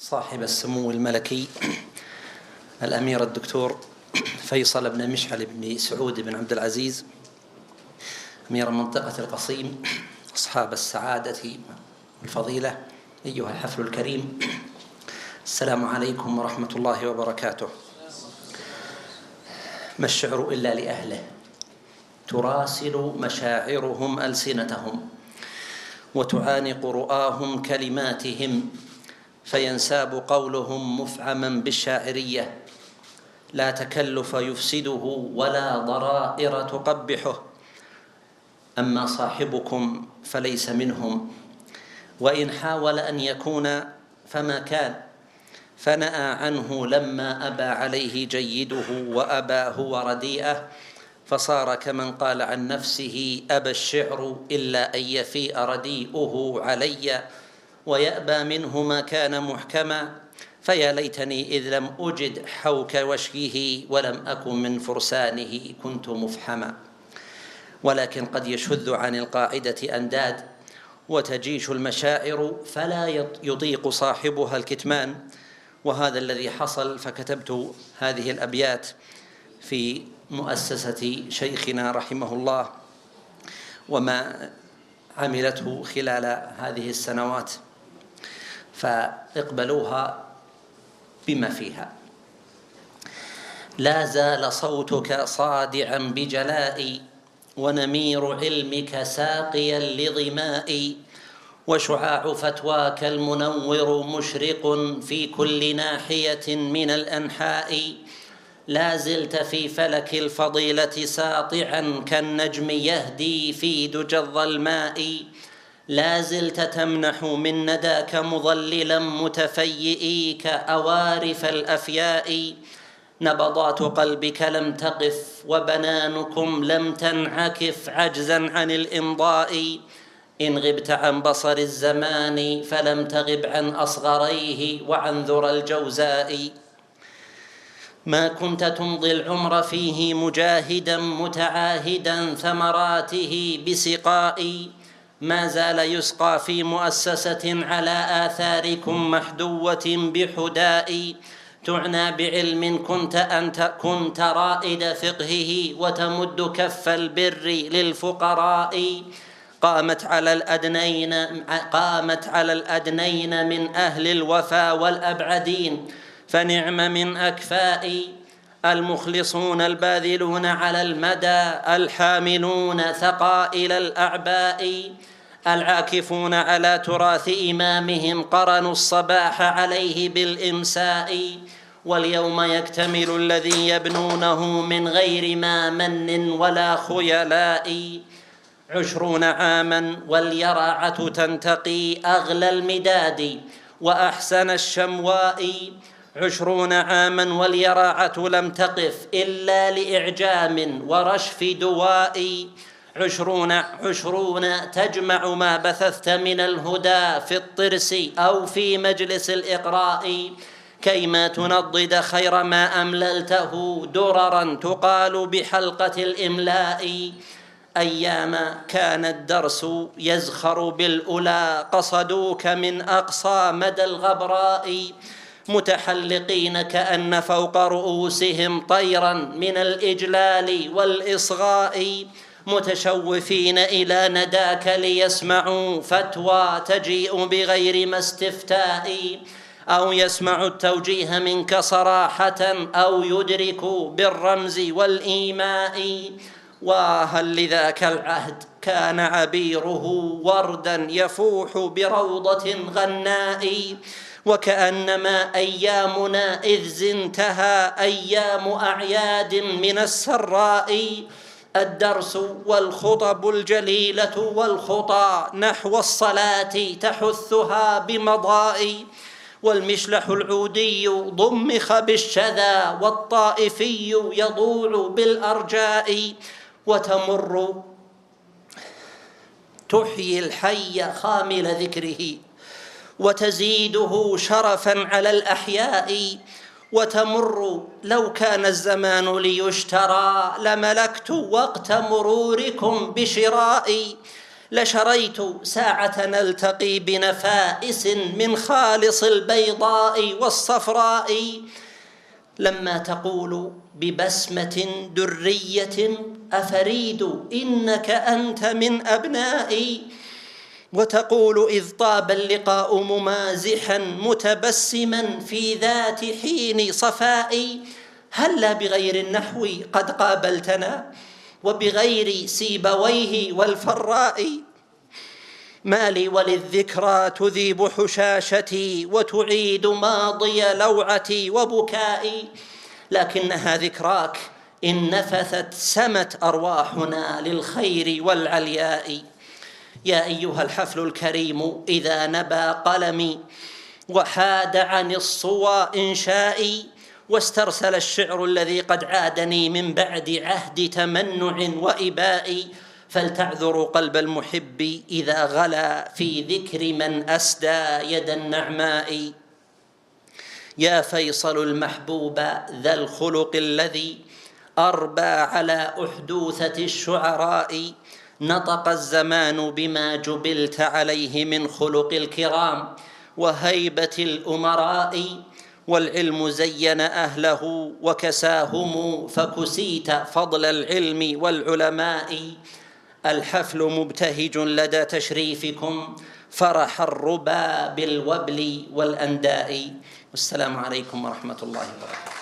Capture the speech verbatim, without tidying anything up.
صاحب السمو الملكي الأمير الدكتور فيصل بن مشعل بن سعود بن عبد العزيز أمير منطقة القصيم، أصحاب السعادة والفضيلة، أيها الحفل الكريم، السلام عليكم ورحمة الله وبركاته. ما الشعر إلا لأهله، تراسل مشاعرهم ألسنتهم، وتعانق رؤاهم كلماتهم، فينساب قولهم مفعما بالشاعرية، لا تكلف يفسده ولا ضرائر تقبحه. أما صاحبكم فليس منهم، وإن حاول أن يكون فما كان، فنأى عنه لما أبى عليه جيده وأبى هو رديئه، فصار كمن قال عن نفسه أبى الشعر إلا أن يفيء رديئه علي، ويأبى منه ما كان محكما، فيا ليتني إذ لم أجد حوك وشيه ولم أكن من فرسانه كنت مفحما. ولكن قد يشذ عن القاعدة أنداد، وتجيش المشاعر فلا يطيق صاحبها الكتمان، وهذا الذي حصل، فكتبت هذه الأبيات في مؤسسة شيخنا رحمه الله وما عملته خلال هذه السنوات، فاقبلوها بما فيها. لا زال صوتك صادعا بجلائي، ونمير علمك ساقيا لظمائي، وشعاع فتواك المنور مشرق في كل ناحية من الأنحاء. لا زلت في فلك الفضيلة ساطعا كالنجم يهدي في دجى الظلماء. لا زلت تمنح من نداك مضللا متفيئي كأوارف الأفياء. نبضات قلبك لم تقف، وبنانكم لم تنعكف عجزا عن الإمضاء. إن غبت عن بصر الزمان فلم تغب عن أصغريه وعن ذرى الجوزاء. ما كنت تمضي العمر فيه مجاهدا متعاهدا ثمراته بسقاء. ما زال يسقى في مؤسسة على آثاركم محدوة بحداء. تعنى بعلم كنت أنت كنت رائد فقهه، وتمد كف البر للفقراء. قامت على الأدنين قامت على الأدنين من أهل الوفا والأبعدين، فنعم من أكفاء. المخلصون الباذلون على المدى، الحاملون ثقائل الأعباء. العاكفون على تراث إمامهم قرنوا الصباح عليه بالإمساء. واليوم يكتمل الذي يبنونه من غير ما من ولا خيلاء. عشرون عاما واليرعة تنتقي أغلى المداد وأحسن الشمواء. عشرون عاما واليرعة لم تقف إلا لإعجام ورشف دواء. عشرون عشرون تجمع ما بثثت من الهدى في الطرس أو في مجلس الإقراء، كيما تنضد خير ما أمللته دررا تقال بحلقة الإملاء. أيام كان الدرس يزخر بالأولى، قصدوك من أقصى مدى الغبراء. متحلقين كأن فوق رؤوسهم طيرا من الإجلال والإصغاء. متشوفين إلى نداك ليسمعوا فتوى تجيء بغير ما استفتاء، أو يسمعوا التوجيه منك صراحة، أو يدركوا بالرمز والإيماء. وهل لذاك العهد كان عبيره وردا يفوح بروضة غناء، وكأنما أيامنا إذ انتهى أيام أعياد من السراء. الدرس والخطب الجليلة والخطى نحو الصلاة تحثها بمضاء. والمشلح العودي ضمخ بالشذا، والطائفي يضوع بالأرجاء. وتمر تحيي الحي خامل ذكره، وتزيده شرفا على الأحياء. وتمر لو كان الزمان ليشترى، لملكت وقت مروركم بشرائي. لشريت ساعة نلتقي بنفائس من خالص البيضاء والصفراء. لما تقول ببسمة درية أفريد إنك أنت من أبنائي، وتقول إذ طاب اللقاء ممازحا متبسما في ذات حين صفائي، هلا بغير النحو قد قابلتنا وبغير سيبويه والفراء. ما لي وللذكرى تذيب حشاشتي وتعيد ماضي لوعتي وبكائي، لكنها ذكراك إن نفثت سمت أرواحنا للخير والعلياء. يا أيها الحفل الكريم إذا نبى قلمي وحاد عن الصوى إنشائي، واسترسل الشعر الذي قد عادني من بعد عهد تمنع وإباء، فلتعذروا قلب المحب إذا غلا في ذكر من أسدى يد النعماء. يا فيصل المحبوب ذا الخلق الذي أربى على أحدوثة الشعراء، نطق الزمان بما جبلت عليه من خلق الكرام وهيبة الأمراء، والعلم زين أهله وكساهم فكسيت فضل العلم والعلماء. الحفل مبتهج لدى تشريفكم فرح الربا بالوبل والأنداء. والسلام عليكم ورحمة الله وبركاته.